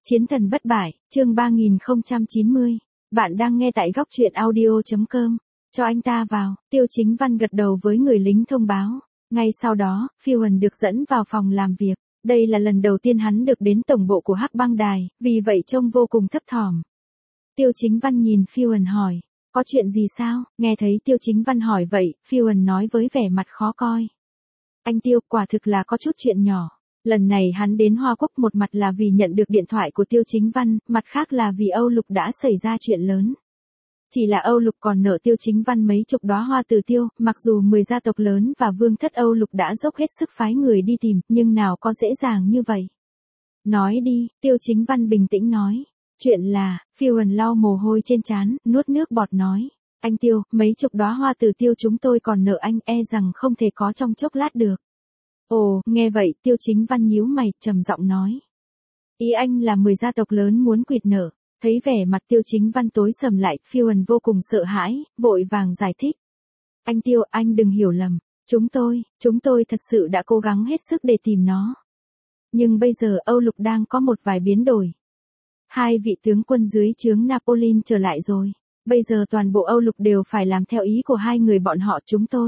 Chiến thần bất bại, chương 3090. Bạn đang nghe tại góc truyện audio.com. Cho anh ta vào, Tiêu Chính Văn gật đầu với người lính thông báo. Ngay sau đó, Phiêu Hần được dẫn vào phòng làm việc. Đây là lần đầu tiên hắn được đến tổng bộ của Hắc Bang Đài, vì vậy trông vô cùng thấp thỏm. Tiêu Chính Văn nhìn Phiêu Hần hỏi, có chuyện gì sao? Nghe thấy Tiêu Chính Văn hỏi vậy, Phiêu Hần nói với vẻ mặt khó coi. Anh Tiêu, quả thực là có chút chuyện nhỏ. Lần này hắn đến Hoa Quốc một mặt là vì nhận được điện thoại của Tiêu Chính Văn, mặt khác là vì Âu Lục đã xảy ra chuyện lớn. Chỉ là Âu Lục còn nợ Tiêu Chính Văn mấy chục đóa hoa từ tiêu, mặc dù 10 gia tộc lớn và vương thất Âu Lục đã dốc hết sức phái người đi tìm, nhưng nào có dễ dàng như vậy. Nói đi, Tiêu Chính Văn bình tĩnh nói. Chuyện là, Phiêu Hần lau mồ hôi trên trán, nuốt nước bọt nói. Anh Tiêu, mấy chục đóa hoa từ tiêu chúng tôi còn nợ anh, e rằng không thể có trong chốc lát được. Ồ, nghe vậy, Tiêu Chính Văn nhíu mày, trầm giọng nói. Ý anh là 10 gia tộc lớn muốn quỵt nợ. Thấy vẻ mặt Tiêu Chính Văn tối sầm lại, Phiêu Hần vô cùng sợ hãi, vội vàng giải thích. Anh Tiêu, anh đừng hiểu lầm. Chúng tôi thật sự đã cố gắng hết sức để tìm nó. Nhưng bây giờ Âu Lục đang có một vài biến đổi. Hai vị tướng quân dưới trướng Napoleon trở lại rồi. Bây giờ toàn bộ Âu Lục đều phải làm theo ý của hai người bọn họ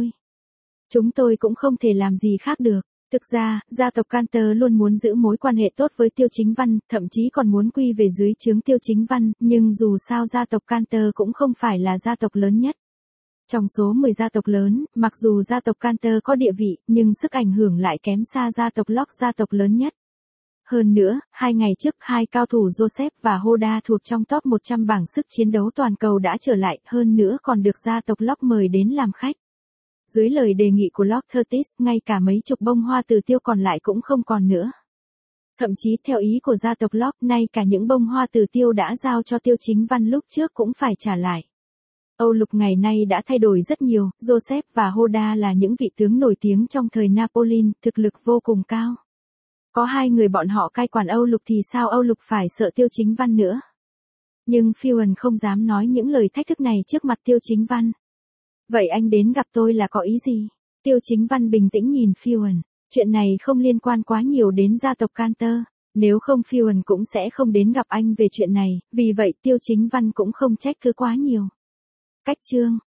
Chúng tôi cũng không thể làm gì khác được. Thực ra, gia tộc Canter luôn muốn giữ mối quan hệ tốt với Tiêu Chính Văn, thậm chí còn muốn quy về dưới trướng Tiêu Chính Văn, nhưng dù sao gia tộc Canter cũng không phải là gia tộc lớn nhất. Trong số 10 gia tộc lớn, mặc dù gia tộc Canter có địa vị, nhưng sức ảnh hưởng lại kém xa gia tộc Locke, gia tộc lớn nhất. Hơn nữa, 2 ngày trước, hai cao thủ Joseph và Hoda thuộc trong top 100 bảng sức chiến đấu toàn cầu đã trở lại, hơn nữa còn được gia tộc Locke mời đến làm khách. Dưới lời đề nghị của Lord Curtis, ngay cả mấy chục bông hoa từ tiêu còn lại cũng không còn nữa. Thậm chí theo ý của gia tộc Locke, nay cả những bông hoa từ tiêu đã giao cho Tiêu Chính Văn lúc trước cũng phải trả lại. Âu Lục ngày nay đã thay đổi rất nhiều, Joseph và Hoda là những vị tướng nổi tiếng trong thời Napoleon, thực lực vô cùng cao. Có hai người bọn họ cai quản Âu Lục thì sao Âu Lục phải sợ Tiêu Chính Văn nữa. Nhưng Phiêu Hần không dám nói những lời thách thức này trước mặt Tiêu Chính Văn. Vậy anh đến gặp tôi là có ý gì? Tiêu Chính Văn bình tĩnh nhìn Phiêu Hần. Chuyện này không liên quan quá nhiều đến gia tộc Canter. Nếu không Phiêu Hần cũng sẽ không đến gặp anh về chuyện này, vì vậy Tiêu Chính Văn cũng không trách cứ quá nhiều. Cách chương,